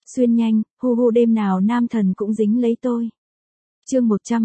Xuyên nhanh, hu hu đêm nào nam thần cũng dính lấy tôi. Chương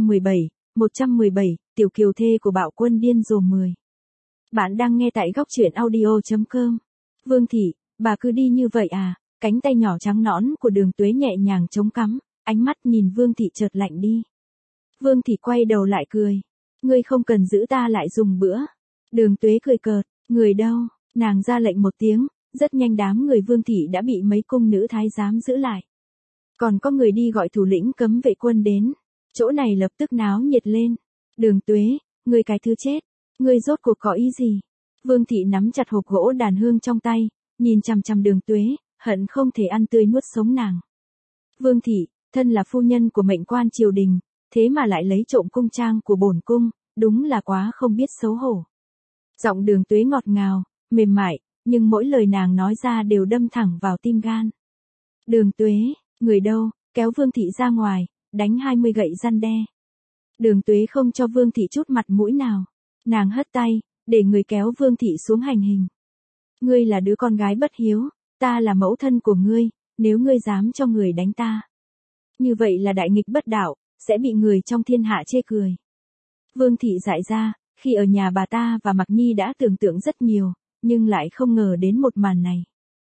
117, tiểu kiều thê của bạo quân điên rồ 10. Bạn đang nghe tại góc truyện audio.com. Vương Thị, bà cứ đi như vậy à? Cánh tay nhỏ trắng nõn của Đường Tuế nhẹ nhàng chống cắm, ánh mắt nhìn Vương Thị chợt lạnh đi. Vương Thị quay đầu lại cười. Ngươi không cần giữ ta lại dùng bữa. Đường Tuế cười cợt, người đâu? Nàng ra lệnh một tiếng, rất nhanh đám người Vương Thị đã bị mấy cung nữ thái giám giữ lại. Còn có người đi gọi thủ lĩnh cấm vệ quân đến. Chỗ này lập tức náo nhiệt lên. Đường Tuế, ngươi cái thứ chết. Ngươi rốt cuộc có ý gì? Vương Thị nắm chặt hộp gỗ đàn hương trong tay, nhìn chằm chằm Đường Tuế, hận không thể ăn tươi nuốt sống nàng. Vương Thị, thân là phu nhân của mệnh quan triều đình, thế mà lại lấy trộm cung trang của bổn cung, đúng là quá không biết xấu hổ. Giọng Đường Tuế ngọt ngào, mềm mại, nhưng mỗi lời nàng nói ra đều đâm thẳng vào tim gan. Đường Tuế, người đâu, kéo Vương Thị ra ngoài, đánh 20 gậy răn đe. Đường Tuế không cho Vương Thị chút mặt mũi nào. Nàng hất tay, để người kéo Vương Thị xuống hành hình. Ngươi là đứa con gái bất hiếu, ta là mẫu thân của ngươi, nếu ngươi dám cho người đánh ta. Như vậy là đại nghịch bất đạo, sẽ bị người trong thiên hạ chê cười. Vương Thị dại ra, khi ở nhà bà ta và Mạc Nhi đã tưởng tượng rất nhiều, nhưng lại không ngờ đến một màn này.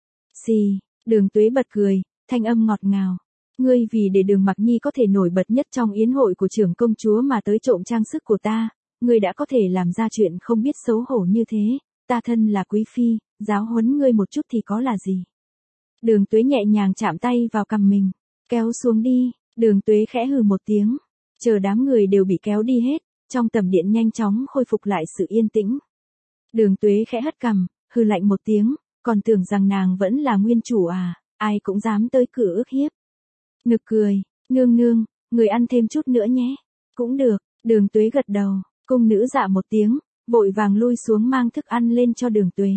Xì, Đường Tuế bật cười, thanh âm ngọt ngào. Ngươi vì để Đường Mạc Nhi có thể nổi bật nhất trong yến hội của trưởng công chúa mà tới trộm trang sức của ta, ngươi đã có thể làm ra chuyện không biết xấu hổ như thế, ta thân là quý phi, giáo huấn ngươi một chút thì có là gì. Đường Tuế nhẹ nhàng chạm tay vào cằm mình, kéo xuống đi. Đường Tuế khẽ hừ một tiếng, chờ đám người đều bị kéo đi hết, trong tầm điện nhanh chóng khôi phục lại sự yên tĩnh. Đường Tuế khẽ hất cằm, hừ lạnh một tiếng, còn tưởng rằng nàng vẫn là nguyên chủ à, ai cũng dám tới cửa ức hiếp. Nực cười, nương nương, người ăn thêm chút nữa nhé. Cũng được, Đường Tuế gật đầu, cung nữ dạ một tiếng, vội vàng lui xuống mang thức ăn lên cho Đường Tuế.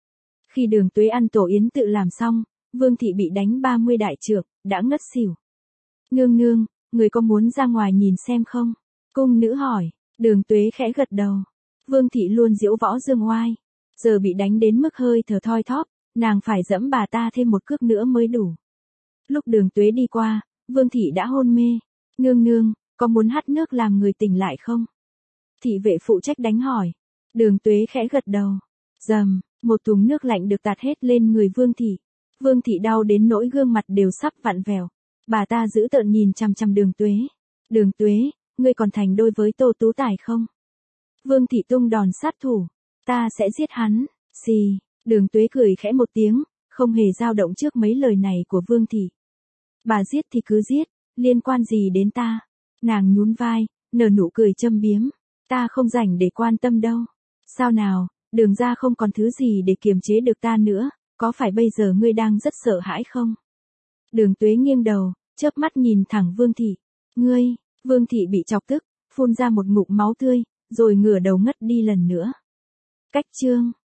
Khi Đường Tuế ăn tổ yến tự làm xong, Vương Thị bị đánh 30 đại trượng, đã ngất xỉu. Nương nương, người có muốn ra ngoài nhìn xem không? Cung nữ hỏi. Đường Tuế khẽ gật đầu. Vương Thị luôn diễu võ dương oai, giờ bị đánh đến mức hơi thở thoi thóp, nàng phải dẫm bà ta thêm một cước nữa mới đủ. Lúc Đường Tuế đi qua, Vương Thị đã hôn mê. Nương nương, có muốn hắt nước làm người tỉnh lại không? Thị vệ phụ trách đánh hỏi. Đường Tuế khẽ gật đầu. Dầm, một thùng nước lạnh được tạt hết lên người Vương Thị. Vương Thị đau đến nỗi gương mặt đều sắp vặn vẹo. Bà ta giữ tợn nhìn chằm chằm Đường Tuế. Đường Tuế, ngươi còn thành đôi với Tô Tú Tài không? Vương Thị tung đòn sát thủ. Ta sẽ giết hắn. Xì, Đường Tuế cười khẽ một tiếng, không hề dao động trước mấy lời này của Vương Thị. Bà giết thì cứ giết, liên quan gì đến ta? Nàng nhún vai, nở nụ cười châm biếm. Ta không rảnh để quan tâm đâu. Sao nào, Đường gia không còn thứ gì để kiềm chế được ta nữa, có phải bây giờ ngươi đang rất sợ hãi không? Đường Tuế nghiêng đầu, chớp mắt nhìn thẳng Vương Thị. Ngươi, Vương Thị bị chọc tức, phun ra một ngụm máu tươi, rồi ngửa đầu ngất đi lần nữa. Cách chương